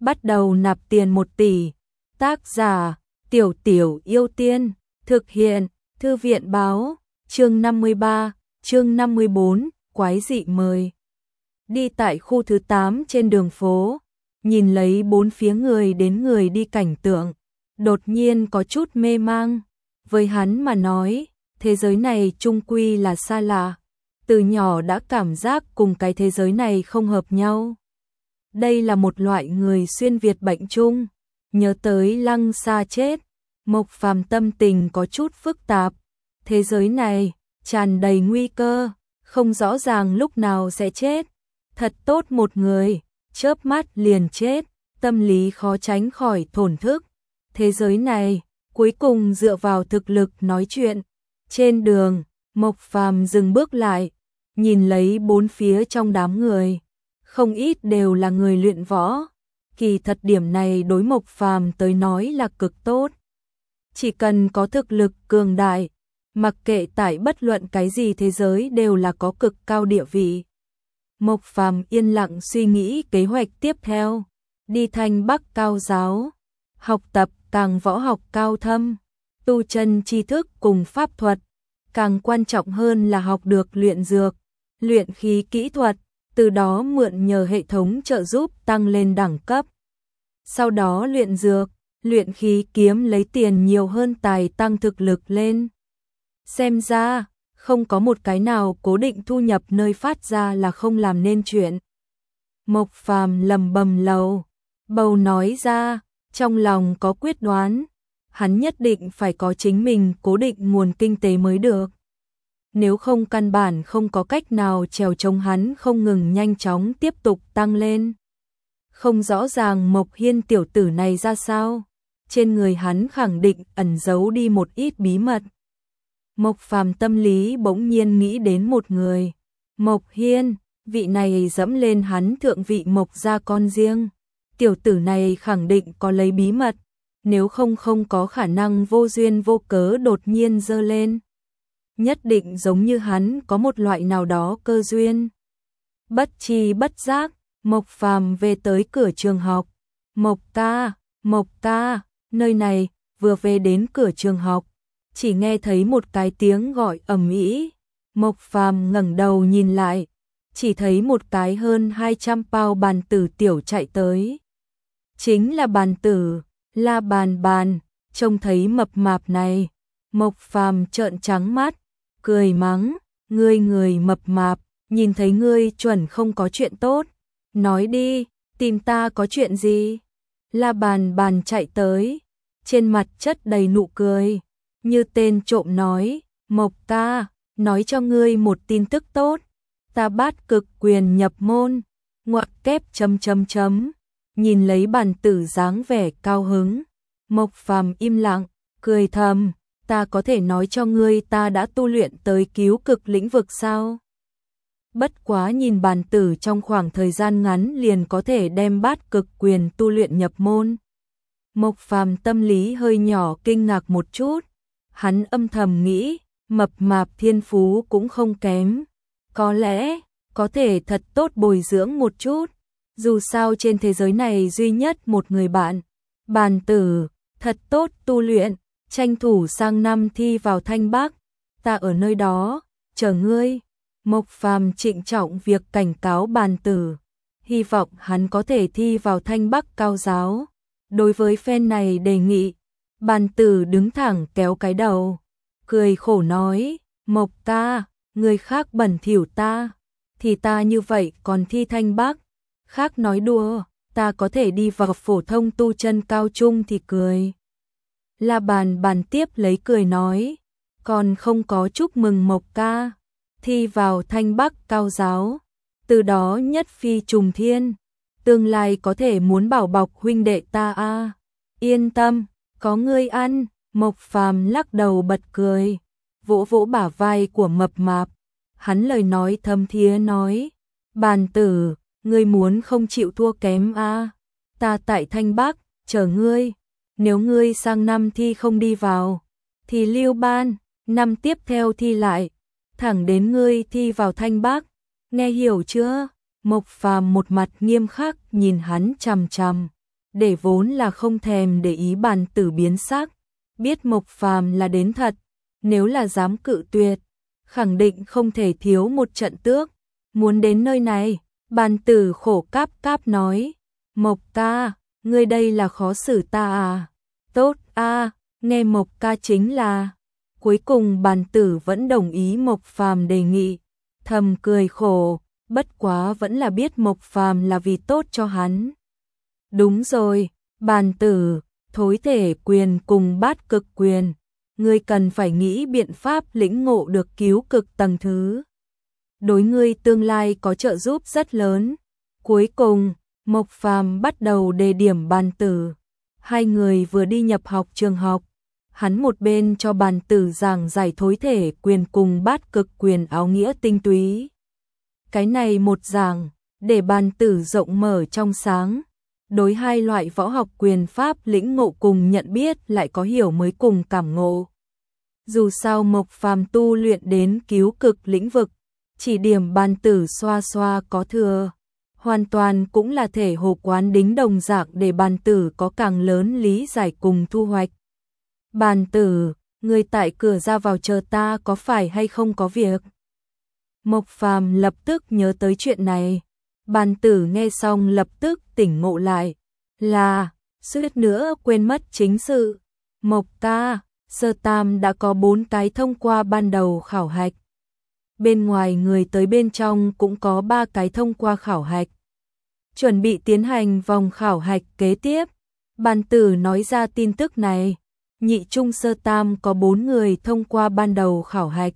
bắt đầu nạp tiền 1 tỷ. Tác giả, Tiểu Tiểu Yêu Tiên, thực hiện, Thư viện báo, chương 53, chương 54, quái dị mời. Đi tại khu thứ 8 trên đường phố, nhìn lấy bốn phía người đến người đi cảnh tượng, đột nhiên có chút mê mang. Với hắn mà nói, thế giới này chung quy là xa lạ, từ nhỏ đã cảm giác cùng cái thế giới này không hợp nhau. Đây là một loại người xuyên Việt bệnh chung, nhớ tới Lăng Sa chết, Mộc Phàm tâm tình có chút phức tạp. Thế giới này tràn đầy nguy cơ, không rõ ràng lúc nào sẽ chết. Thật tốt một người, chớp mắt liền chết, tâm lý khó tránh khỏi thổn thức. Thế giới này cuối cùng dựa vào thực lực nói chuyện. Trên đường, Mộc Phàm dừng bước lại, nhìn lấy bốn phía trong đám người, không ít đều là người luyện võ. Kỳ thật điểm này đối Mộc Phàm tới nói là cực tốt. Chỉ cần có thực lực cường đại, mặc kệ tại bất luận cái gì thế giới đều là có cực cao địa vị. Mộc Phàm yên lặng suy nghĩ kế hoạch tiếp theo, đi Thanh Bắc Cao giáo, học tập càng võ học cao thâm, tu chân tri thức cùng pháp thuật, càng quan trọng hơn là học được luyện dược, luyện khí kỹ thuật, từ đó mượn nhờ hệ thống trợ giúp tăng lên đẳng cấp. Sau đó luyện dược, luyện khí kiếm lấy tiền nhiều hơn tài tăng thực lực lên. Xem ra, không có một cái nào cố định thu nhập nơi phát ra là không làm nên chuyện. Mộc Phàm lầm bầm lầu bầu nói ra, trong lòng có quyết đoán, hắn nhất định phải có chính mình cố định nguồn kinh tế mới được. Nếu không căn bản không có cách nào trèo chống hắn không ngừng nhanh chóng tiếp tục tăng lên. Không rõ ràng Mộc Hiên tiểu tử này ra sao, trên người hắn khẳng định ẩn giấu đi một ít bí mật. Mộc Phàm tâm lý bỗng nhiên nghĩ đến một người, Mộc Hiên, vị này dẫm lên hắn thượng vị Mộc gia con riêng. Tiểu tử này khẳng định có lấy bí mật, nếu không không có khả năng vô duyên vô cớ đột nhiên giơ lên. Nhất định giống như hắn có một loại nào đó cơ duyên. Bất tri bất giác, Mộc Phàm về tới cửa trường học. Mộc ca, nơi này, vừa về đến cửa trường học, chỉ nghe thấy một cái tiếng gọi ầm ĩ. Mộc Phàm ngẩng đầu nhìn lại, chỉ thấy một cái hơn 200 bao bàn tử tiểu chạy tới. Chính là bàn tử, La Bàn Bàn, trông thấy mập mạp này, Mộc Phàm trợn trắng mắt, cười mắng, người mập mạp, nhìn thấy ngươi chuẩn không có chuyện tốt, nói đi, tìm ta có chuyện gì? La Bàn Bàn chạy tới, trên mặt chất đầy nụ cười, như tên trộm nói, Mộc ca, nói cho ngươi một tin tức tốt, ta Bát Cực Quyền nhập môn, ngoặc kép .. Nhìn lấy bàn tử dáng vẻ cao hứng, Mộc Phàm im lặng, cười thầm, ta có thể nói cho ngươi ta đã tu luyện tới cứu cực lĩnh vực sao? Bất quá nhìn bàn tử trong khoảng thời gian ngắn liền có thể đem Bát Cực Quyền tu luyện nhập môn. Mộc Phàm tâm lý hơi nhỏ kinh ngạc một chút, hắn âm thầm nghĩ, mập mạp thiên phú cũng không kém, có lẽ có thể thật tốt bồi dưỡng một chút. Dù sao trên thế giới này duy nhất một người bạn, bàn tử, thật tốt tu luyện, tranh thủ sang năm thi vào Thanh Bắc, ta ở nơi đó, chờ ngươi. Mộc Phàm trịnh trọng việc cảnh cáo bàn tử, hy vọng hắn có thể thi vào Thanh Bắc Cao giáo. Đối với fan này đề nghị, bàn tử đứng thẳng kéo cái đầu, cười khổ nói, Mộc ca, người khác bẩn thỉu ta, thì ta như vậy còn thi Thanh Bắc. Khác nói đùa, ta có thể đi vào phổ thông tu chân cao trung thì cười. La Bàn Bàn tiếp lấy cười nói, còn không có chúc mừng Mộc ca, thi vào Thanh Bắc Cao giáo, từ đó nhất phi trùng thiên, tương lai có thể muốn bảo bọc huynh đệ ta a. Yên tâm, có ngươi ăn. Mộc Phàm lắc đầu bật cười, vỗ vỗ bả vai của mập mạp, hắn lời nói thâm thiế nói, bàn tử, ngươi muốn không chịu thua kém a, ta tại Thanh Bắc chờ ngươi, nếu ngươi sang năm thi không đi vào thì lưu ban, năm tiếp theo thi lại, thẳng đến ngươi thi vào Thanh Bắc, nghe hiểu chưa? Mộc Phàm một mặt nghiêm khắc nhìn hắn chằm chằm. để vốn là không thèm để ý Bàn Tử biến sắc, biết Mộc Phàm là đến thật, nếu là dám cự tuyệt, khẳng định không thể thiếu một trận tước. Muốn đến nơi này, Bàn Tử khổ cáp cáp nói, Mộc ca, ngươi đây là khó xử ta à? Tốt a, nghe Mộc ca chính là. Cuối cùng Bàn Tử vẫn đồng ý Mộc Phàm đề nghị, thầm cười khổ, bất quá vẫn là biết Mộc Phàm là vì tốt cho hắn. Đúng rồi, Bàn Tử, thối thể quyền cùng bát cực quyền, ngươi cần phải nghĩ biện pháp lĩnh ngộ được cứu cực tầng thứ. Đối ngươi tương lai có trợ giúp rất lớn. Cuối cùng, Mộc Phàm bắt đầu đề điểm Bàn Tử. Hai người vừa đi nhập học trường học, hắn một bên cho Bàn Tử giảng giải thối thể quyền cùng bát cực quyền áo nghĩa tinh túy. Cái này một giảng, để Bàn Tử rộng mở trong sáng, đối hai loại võ học quyền pháp lĩnh ngộ cùng nhận biết lại có hiểu mới cùng cảm ngộ. Dù sao Mộc Phàm tu luyện đến cứu cực lĩnh vực, chỉ điểm Bàn Tử xoa xoa có thừa, hoàn toàn cũng là thể hồ quán đính đồng dạng để Bàn Tử có càng lớn lý giải cùng thu hoạch. Bàn Tử, người tại cửa ra vào chờ ta có phải hay không có việc? Mộc Phàm lập tức nhớ tới chuyện này. Bàn Tử nghe xong lập tức tỉnh ngộ lại, là, suýt nữa quên mất chính sự. Mộc ca, Sơ Tam đã có 4 cái thông qua ban đầu khảo hạch. Bên ngoài người tới bên trong cũng có 3 cái thông qua khảo hạch. Chuẩn bị tiến hành vòng khảo hạch kế tiếp. Bàn Tử nói ra tin tức này. Nhị trung Sơ Tam có 4 người thông qua ban đầu khảo hạch.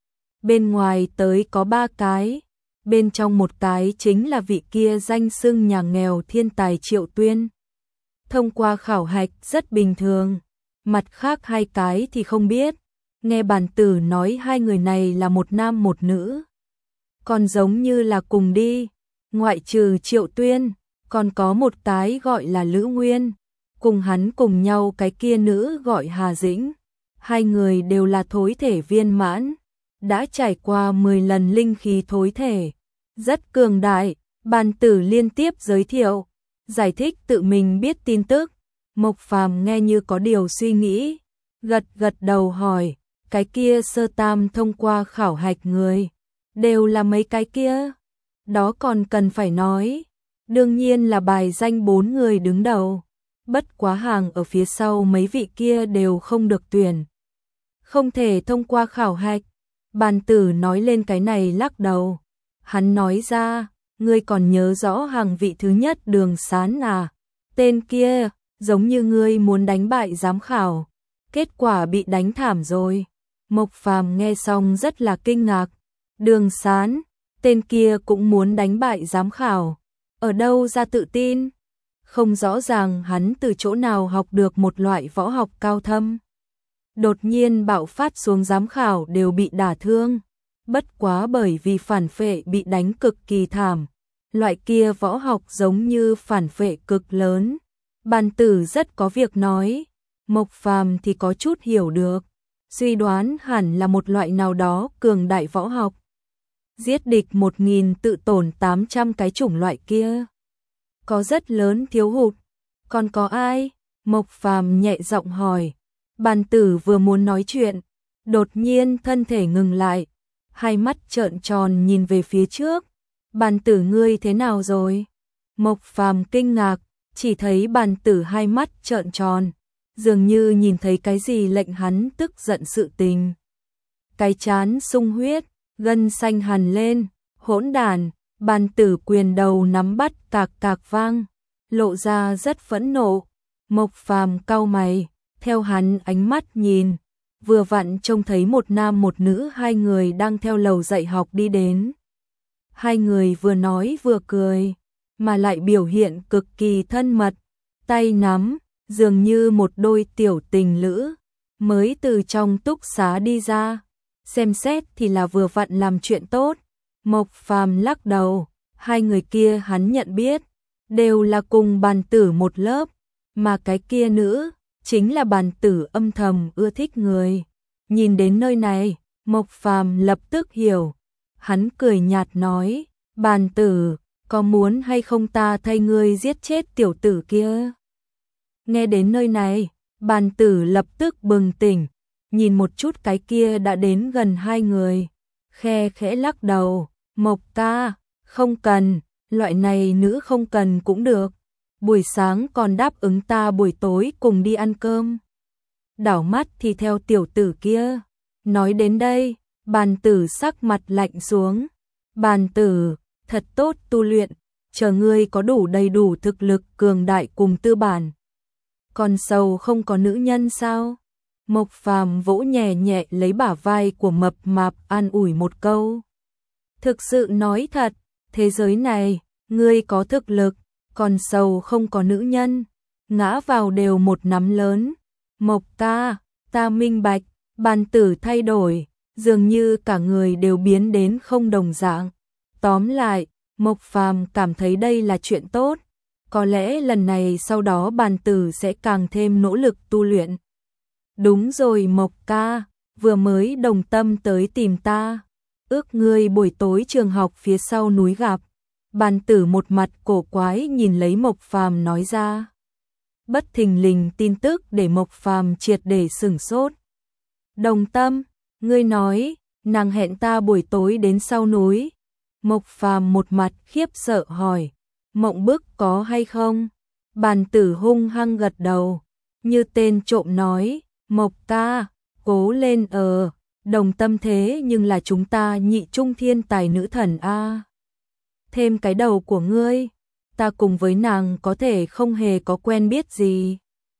Bên ngoài tới có 3 cái. Bên trong một cái chính là vị kia danh xưng nhà nghèo thiên tài Triệu Tuyên. Thông qua khảo hạch rất bình thường. Mặt khác 2 cái thì không biết. Nghe Bàn Tử nói 2 người này là một nam một nữ. Còn giống như là cùng đi. Ngoại trừ Triệu Tuyên, còn có một cái gọi là Lữ Nguyên. Cùng hắn cùng nhau cái kia nữ gọi Hà Dĩnh. 2 người đều là thối thể viên mãn. Đã trải qua 10 lần linh khí thối thể. Rất cường đại. Bàn Tử liên tiếp giới thiệu, giải thích tự mình biết tin tức. Mộc Phàm nghe như có điều suy nghĩ, gật gật đầu hỏi, cái kia Sơ Tam thông qua khảo hạch người, đều là mấy cái kia? Đó còn cần phải nói, đương nhiên là bài danh 4 người đứng đầu, bất quá hàng ở phía sau mấy vị kia đều không được tuyển. Không thể thông qua khảo hạch. Bàn Tử nói lên cái này lắc đầu. Hắn nói ra, ngươi còn nhớ rõ hàng vị thứ nhất Đường Sán à? Tên kia, giống như ngươi muốn đánh bại giám khảo, kết quả bị đánh thảm rồi. Mộc Phàm nghe xong rất là kinh ngạc. Đường Sán, tên kia cũng muốn đánh bại giám khảo, ở đâu ra tự tin? Không rõ ràng hắn từ chỗ nào học được một loại võ học cao thâm. Đột nhiên bạo phát xuống giám khảo đều bị đả thương. Bất quá bởi vì phản phệ bị đánh cực kỳ thảm. Loại kia võ học giống như phản phệ cực lớn. Bàn Tử rất có việc nói. Mộc Phàm thì có chút hiểu được. Suy đoán hẳn là một loại nào đó cường đại võ học. Giết địch 1000 tự tổn 800 cái chủng loại kia. Có rất lớn thiếu hụt. Còn có ai? Mộc Phàm nhẹ giọng hỏi. Bàn Tử vừa muốn nói chuyện, đột nhiên thân thể ngừng lại, hai mắt trợn tròn nhìn về phía trước. Bàn Tử ngươi thế nào rồi? Mộc Phàm kinh ngạc, chỉ thấy Bàn Tử hai mắt trợn tròn, dường như nhìn thấy cái gì lệnh hắn tức giận sự tình. Cái trán sung huyết, gân xanh hằn lên, hỗn đản. Bàn Tử quyền đầu nắm bắt cạc cạc vang, lộ ra rất phẫn nộ. Mộc Phàm cau mày, theo hắn ánh mắt nhìn, vừa vặn trông thấy một nam một nữ, 2 người đang theo lầu dạy học đi đến. 2 người vừa nói vừa cười, mà lại biểu hiện cực kỳ thân mật, tay nắm, dường như một đôi tiểu tình lữ, mới từ trong túc xá đi ra. Xem xét thì là vừa vặn làm chuyện tốt. Mộc Phàm lắc đầu, 2 người kia hắn nhận biết, đều là cùng Bàn Tử một lớp, mà cái kia nữ chính là Bàn Tử âm thầm ưa thích người. Nhìn đến nơi này, Mộc Phàm lập tức hiểu. Hắn cười nhạt nói, Bàn Tử, có muốn hay không ta thay ngươi giết chết tiểu tử kia? Nghe đến nơi này, bàn tử lập tức bừng tỉnh, nhìn một chút cái kia đã đến gần hai người, khe khẽ lắc đầu, Mộc ca, không cần, loại này nữ không cần cũng được, buổi sáng còn đáp ứng ta buổi tối cùng đi ăn cơm. Đảo mắt thì theo tiểu tử kia, nói đến đây, bàn tử sắc mặt lạnh xuống, bàn tử, thật tốt tu luyện, chờ ngươi có đầy đủ thực lực cường đại cùng tư bản. Còn sầu không có nữ nhân sao? Mộc Phàm vỗ nhẹ nhẹ lấy bả vai của mập mạp an ủi một câu. Thực sự nói thật, thế giới này, ngươi có thực lực, còn sầu không có nữ nhân, ngã vào đều một nắm lớn. Mộc ca, ta minh bạch, bàn tử thay đổi, dường như cả người đều biến đến không đồng dạng. Tóm lại, Mộc Phàm cảm thấy đây là chuyện tốt. Có lẽ lần này sau đó bàn tử sẽ càng thêm nỗ lực tu luyện. Đúng rồi Mộc ca, vừa mới Đồng Tâm tới tìm ta. Ước ngươi buổi tối trường học phía sau núi gặp. Bàn tử một mặt cổ quái nhìn lấy Mộc Phàm nói ra. Bất thình lình tin tức để Mộc Phàm triệt để sửng sốt. Đồng Tâm, ngươi nói, nàng hẹn ta buổi tối đến sau núi. Mộc Phàm một mặt khiếp sợ hỏi, mộng bức có hay không? Bàn tử hung hăng gật đầu, như tên trộm nói, Mộc ca, cố lên. Đồng Tâm thế nhưng là chúng ta nhị trung thiên tài nữ thần a. Thêm cái đầu của ngươi, ta cùng với nàng có thể không hề có quen biết gì.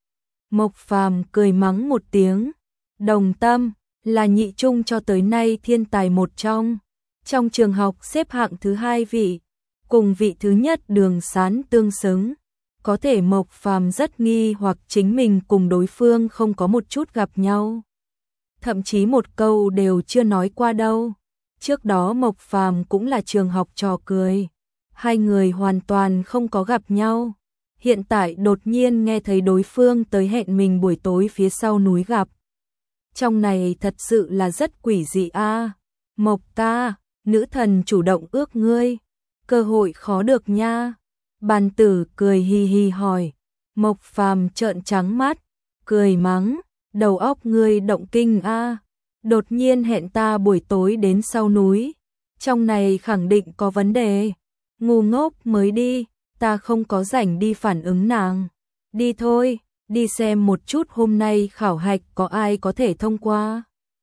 Mộc Phàm cười mắng một tiếng, Đồng Tâm là nhị trung cho tới nay thiên tài một trong trường học xếp hạng thứ 2 vị, cùng vị thứ nhất Đường Sán tương xứng. Có thể Mộc Phàm rất nghi hoặc chính mình cùng đối phương không có một chút gặp nhau. Thậm chí một câu đều chưa nói qua đâu. Trước đó Mộc Phàm cũng là trường học trò cười. Hai người hoàn toàn không có gặp nhau. Hiện tại đột nhiên nghe thấy đối phương tới hẹn mình buổi tối phía sau núi gặp. Trong này thật sự là rất quỷ dị a. Mộc ca, nữ thần chủ động ước ngươi, cơ hội khó được nha. Bàn tử cười hi hi hỏi. Mộc Phàm trợn trắng mắt, cười mắng, đầu óc ngươi động kinh a. Đột nhiên hẹn ta buổi tối đến sau núi, trong này khẳng định có vấn đề. Ngu ngốc mới đi, ta không có rảnh đi phản ứng nàng. Đi thôi, đi xem một chút hôm nay khảo hạch có ai có thể thông qua.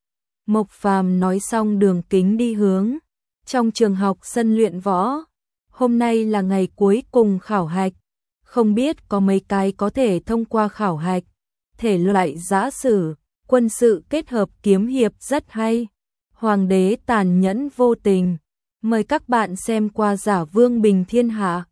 Mộc Phàm nói xong đường kính đi hướng trong trường học sân luyện võ. Hôm nay là ngày cuối cùng khảo hạch, không biết có mấy cái có thể thông qua khảo hạch. Thể loại giã sử, quân sự kết hợp kiếm hiệp rất hay. Hoàng đế tàn nhẫn vô tình. Mời các bạn xem qua Giả Vương Bình Thiên Hạ.